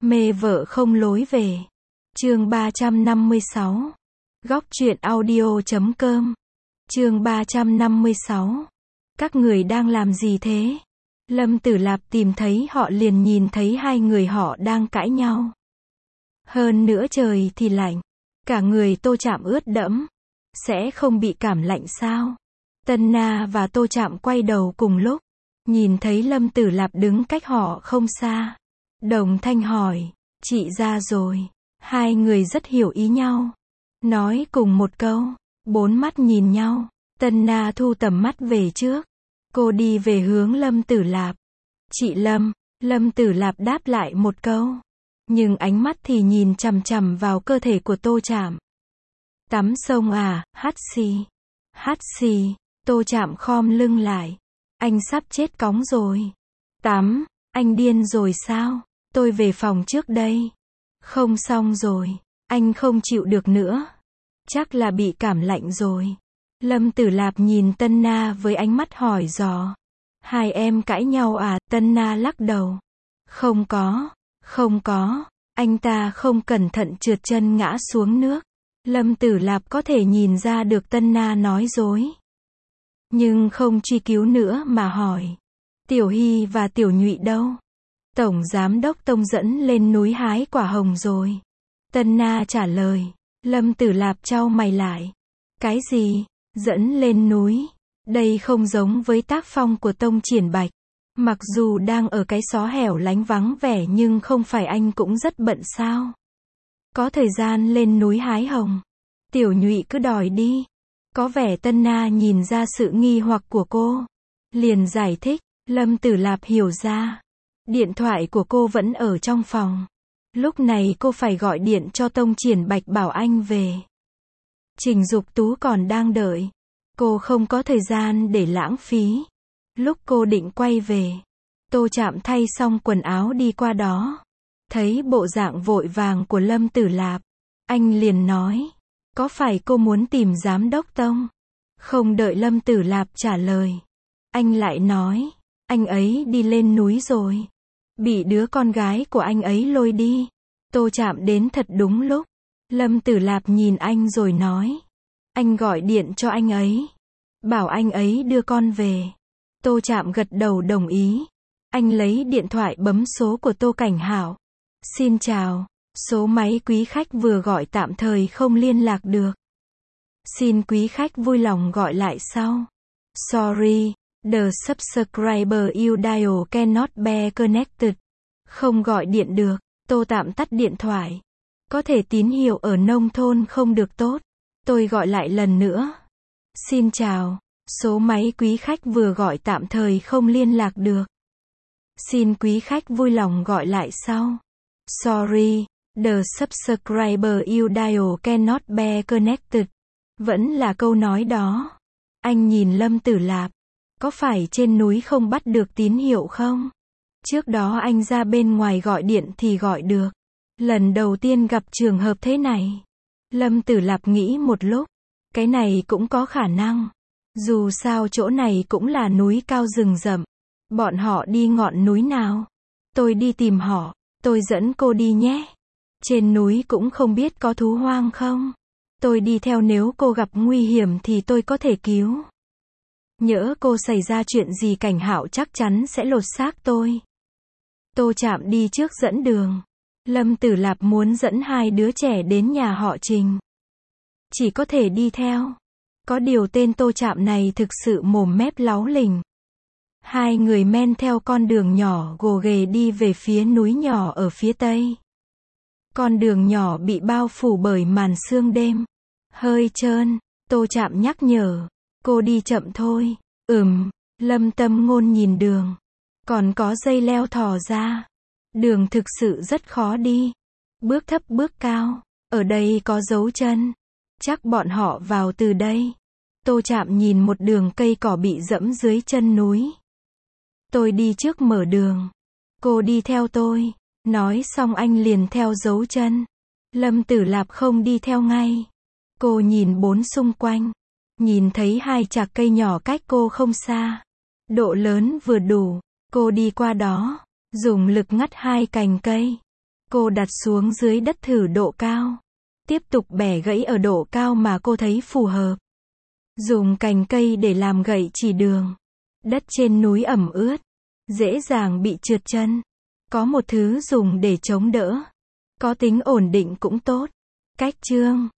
Mê vợ không lối về. Chương 356. Góc truyện audio.com. Chương 356. Các người đang làm gì thế? Lâm Tử Lạp tìm thấy họ liền nhìn thấy hai người họ đang cãi nhau. Hơn nữa trời thì lạnh. Cả người Tô Trạm ướt đẫm. Sẽ không bị cảm lạnh sao? Tân Na và Tô Trạm quay đầu cùng lúc. Nhìn thấy Lâm Tử Lạp đứng cách họ không xa. Đồng thanh hỏi, chị ra rồi. Hai người rất hiểu ý nhau. Nói cùng một câu. Bốn mắt nhìn nhau. Tân Na thu tầm mắt về trước. Cô đi về hướng Lâm Tử Lạp. Chị Lâm. Lâm Tử Lạp đáp lại một câu. Nhưng ánh mắt thì nhìn chằm chằm vào cơ thể của Tô Trạm. Tắm sông à, hắt xì. Hắt xì. Tô Trạm khom lưng lại. Anh sắp chết cóng rồi. Tắm, anh điên rồi sao? Tôi về phòng trước đây. Không xong rồi. Anh không chịu được nữa. Chắc là bị cảm lạnh rồi. Lâm Tử Lạp nhìn Tân Na với ánh mắt hỏi dò. Hai em cãi nhau à? Tân Na lắc đầu. Không có. Không có. Anh ta không cẩn thận trượt chân ngã xuống nước. Lâm Tử Lạp có thể nhìn ra được Tân Na nói dối. Nhưng không truy cứu nữa mà hỏi. Tiểu Hy và Tiểu Nhụy đâu? Tổng Giám đốc Tông dẫn lên núi hái quả hồng rồi. Tân Na trả lời. Lâm Tử Lạp chau mày lại. Cái gì? Dẫn lên núi? Đây không giống với tác phong của Tông Triển Bạch. Mặc dù đang ở cái xó hẻo lánh vắng vẻ nhưng không phải anh cũng rất bận sao? Có thời gian lên núi hái hồng. Tiểu Nhụy cứ đòi đi. Có vẻ Tân Na nhìn ra sự nghi hoặc của cô. Liền giải thích. Lâm Tử Lạp hiểu ra. Điện thoại của cô vẫn ở trong phòng. Lúc này cô phải gọi điện cho Tông Triển Bạch bảo anh về. Trình Dục Tú còn đang đợi. Cô không có thời gian để lãng phí. Lúc cô định quay về, Tô Trạm thay xong quần áo đi qua đó. Thấy bộ dạng vội vàng của Lâm Tử Lạp. Anh liền nói. Có phải cô muốn tìm Giám đốc Tông? Không đợi Lâm Tử Lạp trả lời. Anh lại nói. Anh ấy đi lên núi rồi. Bị đứa con gái của anh ấy lôi đi. Tô Trạm đến thật đúng lúc. Lâm Tử Lạp nhìn anh rồi nói. Anh gọi điện cho anh ấy. Bảo anh ấy đưa con về. Tô Trạm gật đầu đồng ý. Anh lấy điện thoại bấm số của Tô Cảnh Hảo. Xin chào. Số máy quý khách vừa gọi tạm thời không liên lạc được. Xin quý khách vui lòng gọi lại sau. Sorry, the subscriber you dial cannot be connected. Không gọi điện được. Tô tạm tắt điện thoại. Có thể tín hiệu ở nông thôn không được tốt. Tôi gọi lại lần nữa. Xin chào. Số máy quý khách vừa gọi tạm thời không liên lạc được. Xin quý khách vui lòng gọi lại sau. Sorry, the subscriber you dial cannot be connected. Vẫn là câu nói đó. Anh nhìn Lâm Tử Lạp. Có phải trên núi không bắt được tín hiệu không? Trước đó anh ra bên ngoài gọi điện thì gọi được. Lần đầu tiên gặp trường hợp thế này. Lâm Tử Lạp nghĩ một lúc. Cái này cũng có khả năng. Dù sao chỗ này cũng là núi cao rừng rậm. Bọn họ đi ngọn núi nào? Tôi đi tìm họ. Tôi dẫn cô đi nhé. Trên núi cũng không biết có thú hoang không? Tôi đi theo, nếu cô gặp nguy hiểm thì tôi có thể cứu. Nhỡ cô xảy ra chuyện gì Cảnh Hạo chắc chắn sẽ lột xác tôi. Tô Trạm đi trước dẫn đường. Lâm Tử Lạp muốn dẫn hai đứa trẻ đến nhà họ Trình. Chỉ có thể đi theo. Có điều tên Tô Trạm này thực sự mồm mép láu lỉnh. Hai người men theo con đường nhỏ gồ ghề đi về phía núi nhỏ ở phía tây. Con đường nhỏ bị bao phủ bởi màn sương đêm. Hơi trơn. Tô Trạm nhắc nhở. Cô đi chậm thôi. Lâm Tâm Ngôn nhìn đường. Còn có dây leo thò ra. Đường thực sự rất khó đi. Bước thấp bước cao. Ở đây có dấu chân. Chắc bọn họ vào từ đây. Tô Trạm nhìn một đường cây cỏ bị dẫm dưới chân núi. Tôi đi trước mở đường. Cô đi theo tôi. Nói xong anh liền theo dấu chân. Lâm Tử Lạp không đi theo ngay. Cô nhìn bốn xung quanh. Nhìn thấy hai chạc cây nhỏ cách cô không xa. Độ lớn vừa đủ. Cô đi qua đó. Dùng lực ngắt hai cành cây. Cô đặt xuống dưới đất thử độ cao. Tiếp tục bẻ gãy ở độ cao mà cô thấy phù hợp. Dùng cành cây để làm gậy chỉ đường. Đất trên núi ẩm ướt, dễ dàng bị trượt chân. Có một thứ dùng để chống đỡ. Có tính ổn định cũng tốt. Cách chương